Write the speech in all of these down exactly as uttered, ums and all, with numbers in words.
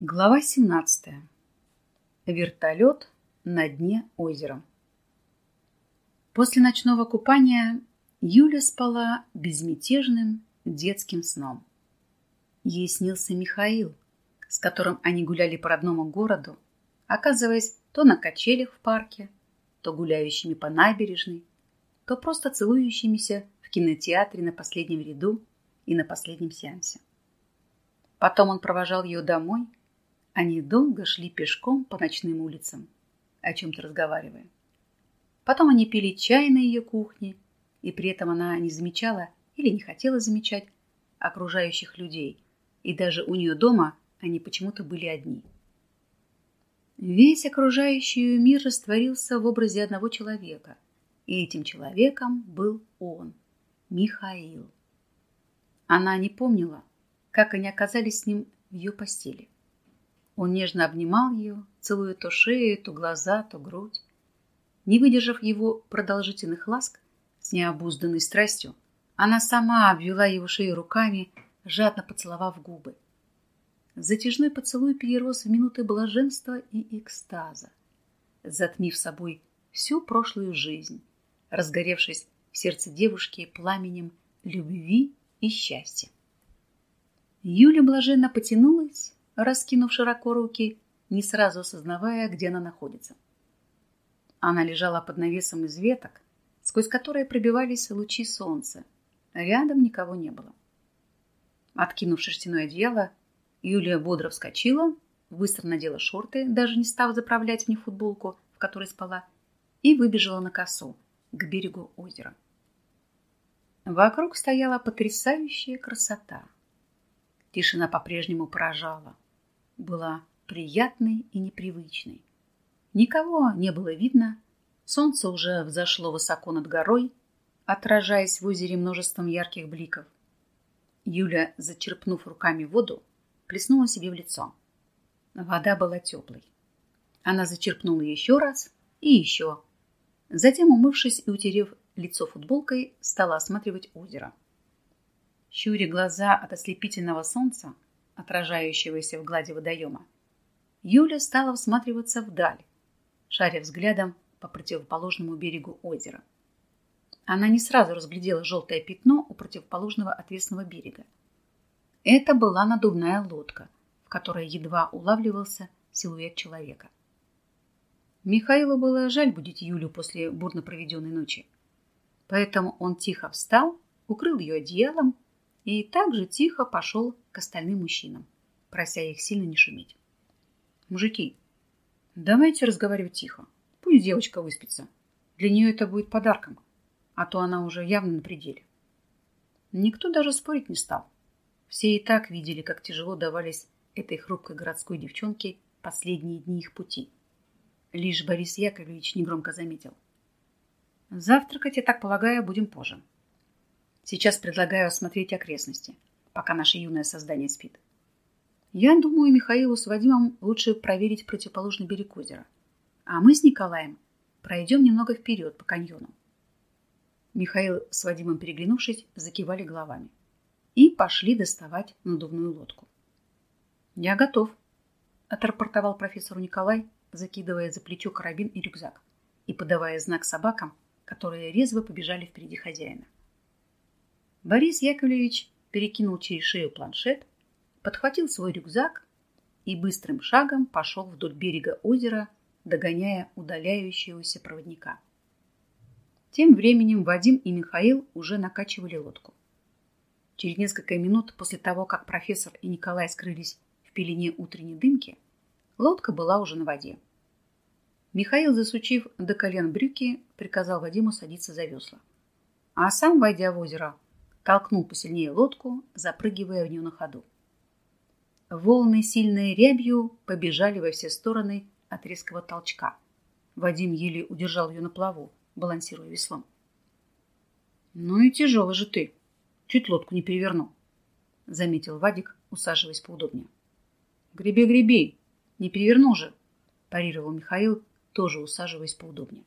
Глава семнадцатая. Вертолет на дне озера. После ночного купания Юля спала безмятежным детским сном. Ей снился Михаил, с которым они гуляли по родному городу, оказываясь то на качелях в парке, то гуляющими по набережной, то просто целующимися в кинотеатре на последнем ряду и на последнем сеансе. Потом он провожал ее домой. Они долго шли пешком по ночным улицам, о чем-то разговаривая. Потом они пили чай на ее кухне, и при этом она не замечала или не хотела замечать окружающих людей, и даже у нее дома они почему-то были одни. Весь окружающий ее мир растворился в образе одного человека, и этим человеком был он, Михаил. Она не помнила, как они оказались с ним в ее постели. Он нежно обнимал ее, целуя то шею, то глаза, то грудь. Не выдержав его продолжительных ласк с необузданной страстью, она сама обвела его шею руками, жадно поцеловав губы. Затяжной поцелуй перерос в минуты блаженства и экстаза, затмив собой всю прошлую жизнь, разгоревшись в сердце девушки пламенем любви и счастья. Юля блаженно потянулась, раскинув широко руки, не сразу осознавая, где она находится. Она лежала под навесом из веток, сквозь которые пробивались лучи солнца. Рядом никого не было. Откинув шерстяное одеяло, Юлия бодро вскочила, быстро надела шорты, даже не став заправлять в них футболку, в которой спала, и выбежала на косу, к берегу озера. Вокруг стояла потрясающая красота. Тишина по-прежнему поражала. Была приятной и непривычной. Никого не было видно. Солнце уже взошло высоко над горой, отражаясь в озере множеством ярких бликов. Юля, зачерпнув руками воду, плеснула себе в лицо. Вода была теплой. Она зачерпнула еще раз и еще. Затем, умывшись и утерев лицо футболкой, стала осматривать озеро. Щуря глаза от ослепительного солнца, отражающегося в глади водоема, Юля стала всматриваться вдаль, шаря взглядом по противоположному берегу озера. Она не сразу разглядела желтое пятно у противоположного отвесного берега. Это была надувная лодка, в которой едва улавливался силуэт человека. Михаилу было жаль будить Юлю после бурно проведенной ночи, поэтому он тихо встал, укрыл ее одеялом и также тихо пошел к остальным мужчинам, прося их сильно не шуметь. «Мужики, давайте разговаривать тихо. Пусть девочка выспится. Для нее это будет подарком, а то она уже явно на пределе». Никто даже спорить не стал. Все и так видели, как тяжело давались этой хрупкой городской девчонке последние дни их пути. Лишь Борис Яковлевич негромко заметил: «Завтракать, я так полагаю, будем позже. Сейчас предлагаю осмотреть окрестности, пока наше юное создание спит. Я думаю, Михаилу с Вадимом лучше проверить противоположный берег озера, а мы с Николаем пройдем немного вперед по каньону». Михаил с Вадимом, переглянувшись, закивали головами и пошли доставать надувную лодку. «Я готов», — отрапортовал профессору Николай, закидывая за плечо карабин и рюкзак и подавая знак собакам, которые резво побежали впереди хозяина. Борис Яковлевич перекинул через шею планшет, подхватил свой рюкзак и быстрым шагом пошел вдоль берега озера, догоняя удаляющегося проводника. Тем временем Вадим и Михаил уже накачивали лодку. Через несколько минут после того, как профессор и Николай скрылись в пелене утренней дымки, лодка была уже на воде. Михаил, засучив до колен брюки, приказал Вадиму садиться за весла, а сам, войдя в озеро, толкнул посильнее лодку, запрыгивая в нее на ходу. Волны, сильной рябью, побежали во все стороны от резкого толчка. Вадим еле удержал ее на плаву, балансируя веслом. «Ну и тяжелый же ты. Чуть лодку не перевернул», — заметил Вадик, усаживаясь поудобнее. «Греби, греби, не перевернул же», — парировал Михаил, тоже усаживаясь поудобнее.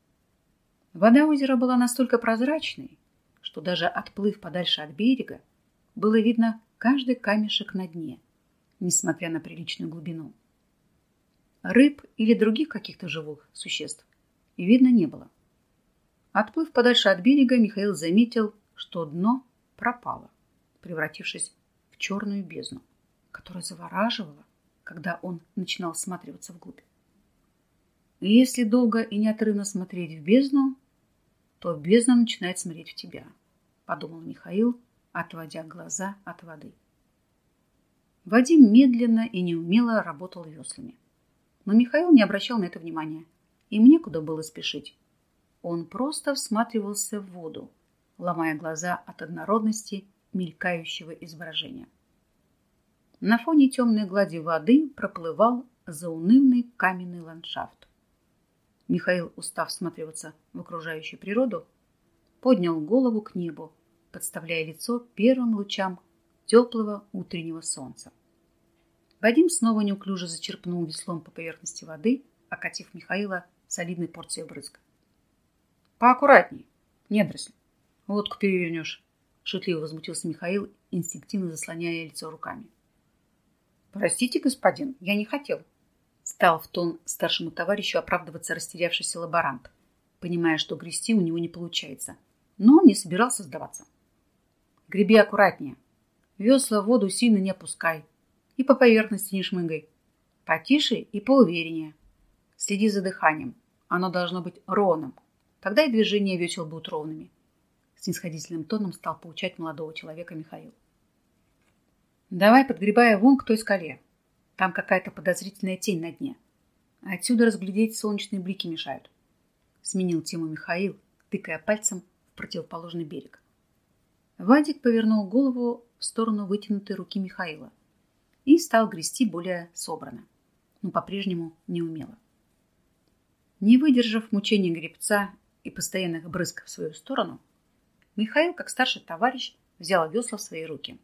Вода озера была настолько прозрачной, что даже отплыв подальше от берега, было видно каждый камешек на дне, несмотря на приличную глубину. Рыб или других каких-то живых существ видно не было. Отплыв подальше от берега, Михаил заметил, что дно пропало, превратившись в черную бездну, которая завораживала, когда он начинал всматриваться вглубь. И если долго и неотрывно смотреть в бездну, то бездна начинает смотреть в тебя, подумал Михаил, отводя глаза от воды. Вадим медленно и неумело работал веслами. Но Михаил не обращал на это внимания. Им некуда было спешить. Он просто всматривался в воду, ломая глаза от однородности мелькающего изображения. На фоне темной глади воды проплывал заунывный каменный ландшафт. Михаил, устав всматриваться в окружающую природу, поднял голову к небу, подставляя лицо первым лучам теплого утреннего солнца. Вадим снова неуклюже зачерпнул веслом по поверхности воды, окатив Михаила солидной порцией брызг. «Поаккуратней, недоросль, лодку перевернешь», — шутливо возмутился Михаил, инстинктивно заслоняя лицо руками. «Простите, господин, я не хотел», — стал в тон старшему товарищу оправдываться растерявшийся лаборант, понимая, что грести у него не получается, но он не собирался сдаваться. «Греби аккуратнее, весла в воду сильно не опускай и по поверхности не шмыгай, потише и поувереннее. Следи за дыханием, оно должно быть ровным, тогда и движения весел будут ровными», — снисходительным тоном стал поучать молодого человека Михаил. «Давай, подгребая вон к той скале. Там какая-то подозрительная тень на дне. Отсюда разглядеть солнечные блики мешают», — сменил тему Михаил, тыкая пальцем в противоположный берег. Вадик повернул голову в сторону вытянутой руки Михаила и стал грести более собранно, но по-прежнему неумело. Не выдержав мучений гребца и постоянных брызг в свою сторону, Михаил, как старший товарищ, взял весла в свои руки.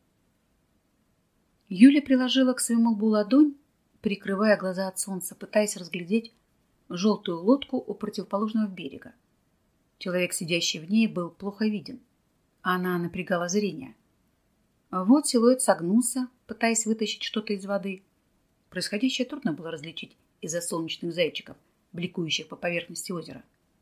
Юля приложила к своему лбу ладонь, прикрывая глаза от солнца, пытаясь разглядеть желтую лодку у противоположного берега. Человек, сидящий в ней, был плохо виден. Она напрягала зрение. Вот силуэт согнулся, пытаясь вытащить что-то из воды. Происходящее трудно было различить из-за солнечных зайчиков, бликующих по поверхности озера.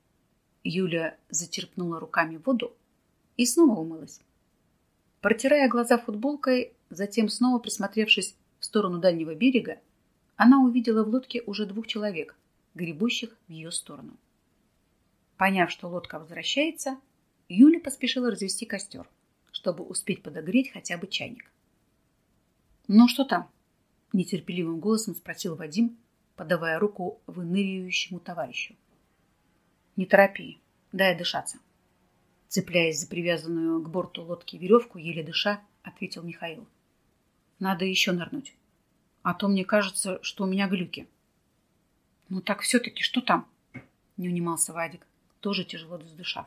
Юля зачерпнула руками воду и снова умылась. Протирая глаза футболкой, затем снова присмотревшись в сторону дальнего берега, она увидела в лодке уже двух человек, гребущих в ее сторону. Поняв, что лодка возвращается, Юля поспешила развести костер, чтобы успеть подогреть хотя бы чайник. «Ну что там?» – нетерпеливым голосом спросил Вадим, подавая руку выныривающему товарищу. «Не торопи, дай дышаться». Цепляясь за привязанную к борту лодки веревку, еле дыша, ответил Михаил. «Надо еще нырнуть, а то мне кажется, что у меня глюки». «Ну так все-таки что там?» – не унимался Вадик, тоже тяжело задышав.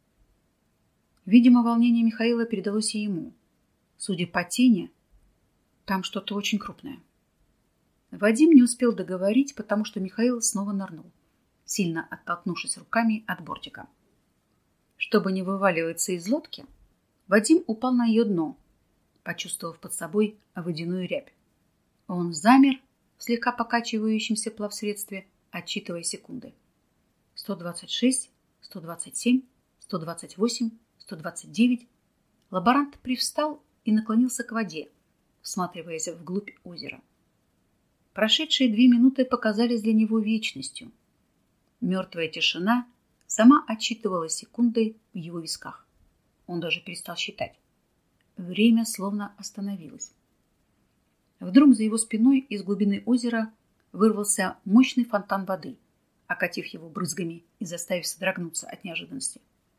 Видимо, волнение Михаила передалось и ему. Судя по тени, там что-то очень крупное. Вадим не успел договорить, потому что Михаил снова нырнул, сильно оттолкнувшись руками от бортика. Чтобы не вываливаться из лодки, Вадим упал на ее дно, почувствовав под собой водяную рябь. Он замер в слегка покачивающемся плавсредстве, отсчитывая секунды. сто двадцать шесть, сто двадцать семь, сто двадцать восемь, сто двадцать девять. Лаборант привстал и наклонился к воде, всматриваясь вглубь озера. Прошедшие две минуты показались для него вечностью. Мертвая тишина сама отсчитывала секунды в его висках. Он даже перестал считать. Время словно остановилось. Вдруг за его спиной из глубины озера вырвался мощный фонтан воды, окатив его брызгами и заставив содрогнуться от неожиданности.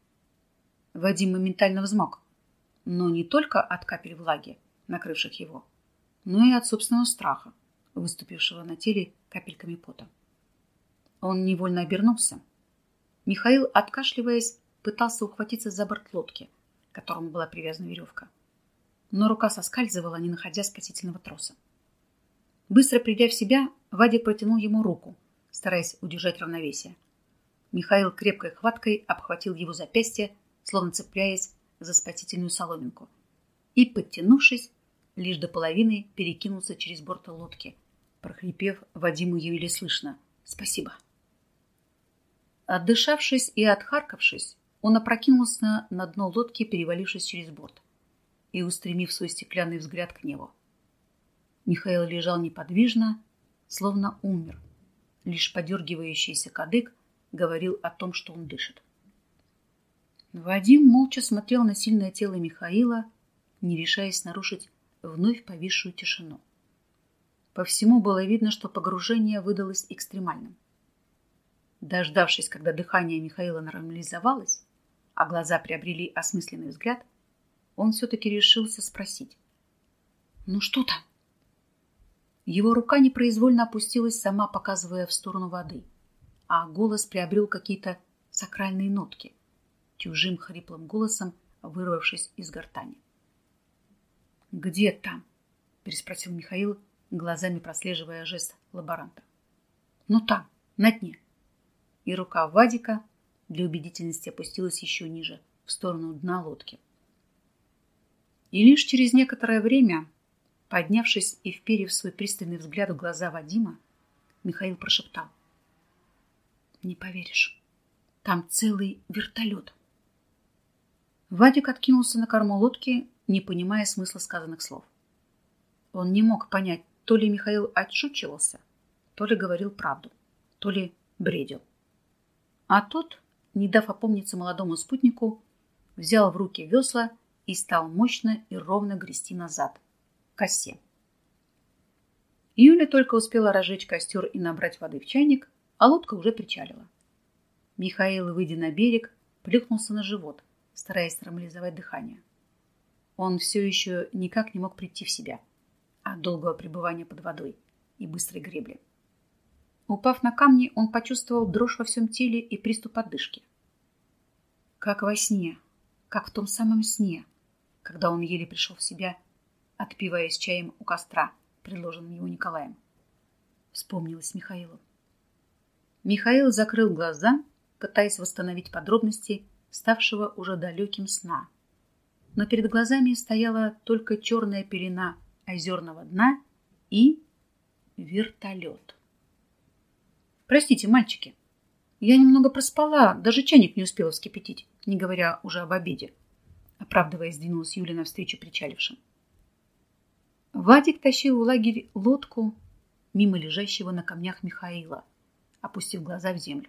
Вадим моментально взмок, но не только от капель влаги, накрывших его, но и от собственного страха, выступившего на теле капельками пота. Он невольно обернулся. Михаил, откашливаясь, пытался ухватиться за борт лодки, к которому была привязана веревка. Но рука соскальзывала, не находя спасительного троса. Быстро придя в себя, Вадик протянул ему руку, стараясь удержать равновесие. Михаил крепкой хваткой обхватил его запястье, словно цепляясь за спасительную соломинку, и, подтянувшись, лишь до половины перекинулся через борт лодки, прохрипев Вадиму еле слышно: «Спасибо». Отдышавшись и отхаркавшись, он опрокинулся на дно лодки, перевалившись через борт, и устремив свой стеклянный взгляд к небу. Михаил лежал неподвижно, словно умер. Лишь подергивающийся кадык говорил о том, что он дышит. Вадим молча смотрел на сильное тело Михаила, не решаясь нарушить вновь повисшую тишину. По всему было видно, что погружение выдалось экстремальным. Дождавшись, когда дыхание Михаила нормализовалось, а глаза приобрели осмысленный взгляд, он все-таки решился спросить: «Ну что там?» Его рука непроизвольно опустилась сама, показывая в сторону воды, а голос приобрел какие-то сакральные нотки, чужим хриплым голосом вырвавшись из гортани. «Где там?» — переспросил Михаил, глазами прослеживая жест лаборанта. «Ну там, на дне». И рука Вадика для убедительности опустилась еще ниже, в сторону дна лодки. И лишь через некоторое время, поднявшись и вперев свой пристальный взгляд в глаза Вадима, Михаил прошептал: «Не поверишь, там целый вертолет». Вадик откинулся на корму лодки, не понимая смысла сказанных слов. Он не мог понять, то ли Михаил отшучивался, то ли говорил правду, то ли бредил. А тот, не дав опомниться молодому спутнику, взял в руки весла и стал мощно и ровно грести назад, к осе. Юля только успела разжечь костер и набрать воды в чайник, а лодка уже причалила. Михаил, выйдя на берег, плюхнулся на живот, стараясь нормализовать дыхание. Он все еще никак не мог прийти в себя от долгого пребывания под водой и быстрой гребли. Упав на камни, он почувствовал дрожь во всем теле и приступ отдышки. Как во сне, как в том самом сне, когда он еле пришел в себя, отпиваясь чаем у костра, предложенным ему Николаем. Вспомнилось Михаилу. Михаил закрыл глаза, пытаясь восстановить подробности ставшего уже далеким сна. Но перед глазами стояла только черная пелена озерного дна и вертолет. «Простите, мальчики, я немного проспала, даже чайник не успела вскипятить, не говоря уже об обеде», оправдываясь, двинулась Юля навстречу причалившим. Вадик тащил в лагерь лодку мимо лежащего на камнях Михаила, опустив глаза в землю.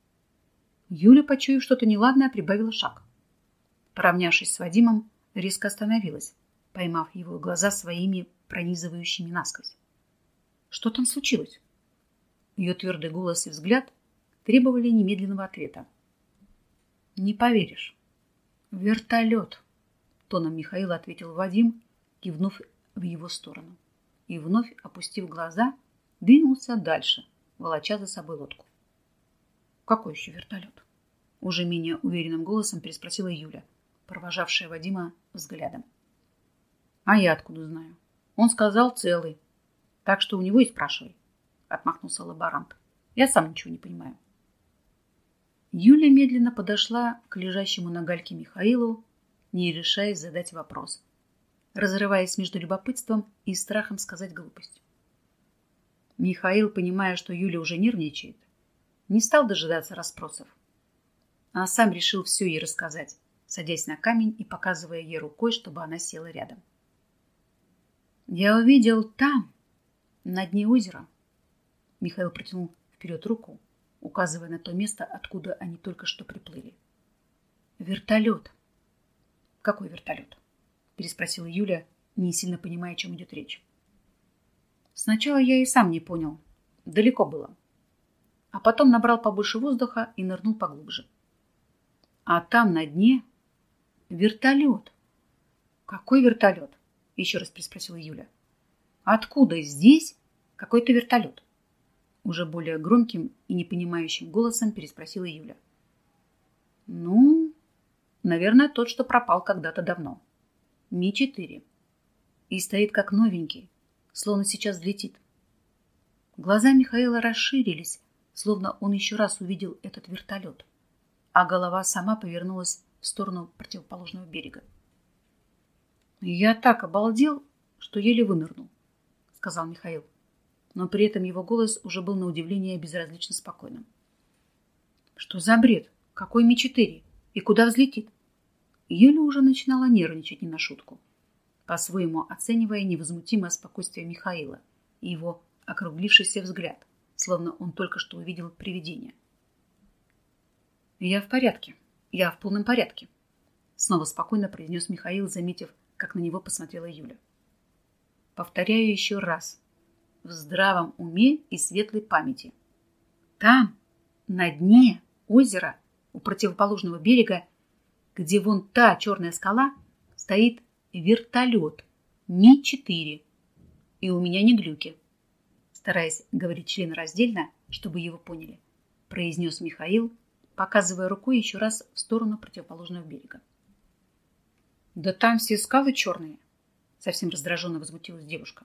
Юля, почуяв что-то неладное, прибавила шаг. Поравнявшись с Вадимом, резко остановилась, поймав его глаза своими пронизывающими насквозь. «Что там случилось?» Ее твердый голос и взгляд требовали немедленного ответа. «Не поверишь. Вертолет!» Тоном Михаила ответил Вадим, кивнув в его сторону. И вновь, опустив глаза, двинулся дальше, волоча за собой лодку. «Какой еще вертолет?» Уже менее уверенным голосом переспросила Юля, провожавшая Вадима взглядом. «А я откуда знаю? Он сказал целый. Так что у него и спрашивай», — отмахнулся лаборант. «Я сам ничего не понимаю». Юля медленно подошла к лежащему на гальке Михаилу, не решаясь задать вопрос, разрываясь между любопытством и страхом сказать глупость. Михаил, понимая, что Юля уже нервничает, не стал дожидаться расспросов, а сам решил все ей рассказать, садясь на камень и показывая ей рукой, чтобы она села рядом. «Я увидел там, на дне озера». Михаил протянул вперед руку, указывая на то место, откуда они только что приплыли. «Вертолет». «Какой вертолет?» переспросила Юля, не сильно понимая, о чем идет речь. «Сначала я и сам не понял. Далеко было. А потом набрал побольше воздуха и нырнул поглубже. А там на дне вертолет». «Какой вертолет?» еще раз переспросила Юля. «Откуда здесь какой-то вертолет?» Уже более громким и непонимающим голосом переспросила Юля. «Ну, наверное, тот, что пропал когда-то давно. Ми четыре. И стоит как новенький, словно сейчас взлетит». Глаза Михаила расширились, словно он еще раз увидел этот вертолет, а голова сама повернулась в сторону противоположного берега. «Я так обалдел, что еле вынырнул, сказал Михаил, но при этом его голос уже был на удивление безразлично спокойным. Что за бред? Какой Ми четыре? И куда взлетит? Юля уже начинала нервничать не на шутку, по-своему оценивая невозмутимое спокойствие Михаила и его округлившийся взгляд, словно он только что увидел привидение. «Я в порядке. Я в полном порядке», — снова спокойно произнес Михаил, заметив, как на него посмотрела Юля. «Повторяю еще раз. В здравом уме и светлой памяти. Там, на дне озера, у противоположного берега, где вон та черная скала, стоит вертолет Ми четыре. И у меня не глюки», стараясь говорить членораздельно, чтобы его поняли, произнес Михаил, показывая рукой еще раз в сторону противоположного берега. «Да там все скалы черные», совсем раздраженно возмутилась девушка.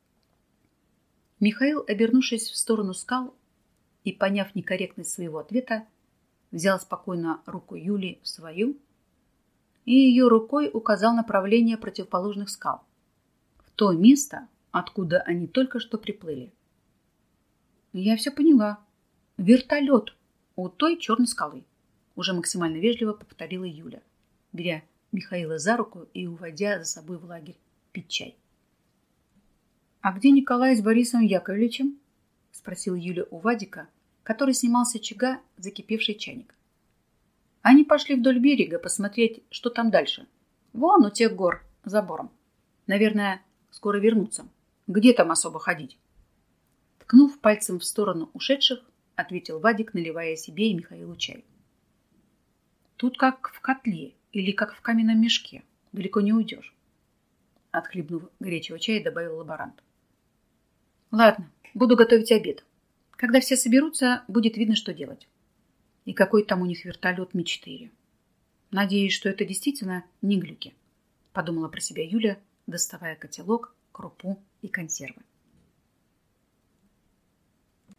Михаил, обернувшись в сторону скал и поняв некорректность своего ответа, взял спокойно руку Юли в свою и ее рукой указал направление противоположных скал, в то место, откуда они только что приплыли. «Я все поняла. Вертолет у той черной скалы», уже максимально вежливо повторила Юля, беря Михаила за руку и уводя за собой в лагерь пить чай. «А где Николай с Борисом Яковлевичем?» спросила Юля у Вадика, который снимал с очага закипевший чайник. «Они пошли вдоль берега посмотреть, что там дальше. Вон у тех гор, за бором. Наверное, скоро вернутся. Где там особо ходить?» Ткнув пальцем в сторону ушедших, ответил Вадик, наливая себе и Михаилу чай. «Тут как в котле или как в каменном мешке. Далеко не уйдешь», отхлебнув горячего чая, добавил лаборант. «Ладно, буду готовить обед. Когда все соберутся, будет видно, что делать. И какой там у них вертолет Ми четыре. Надеюсь, что это действительно не глюки», подумала про себя Юля, доставая котелок, крупу и консервы.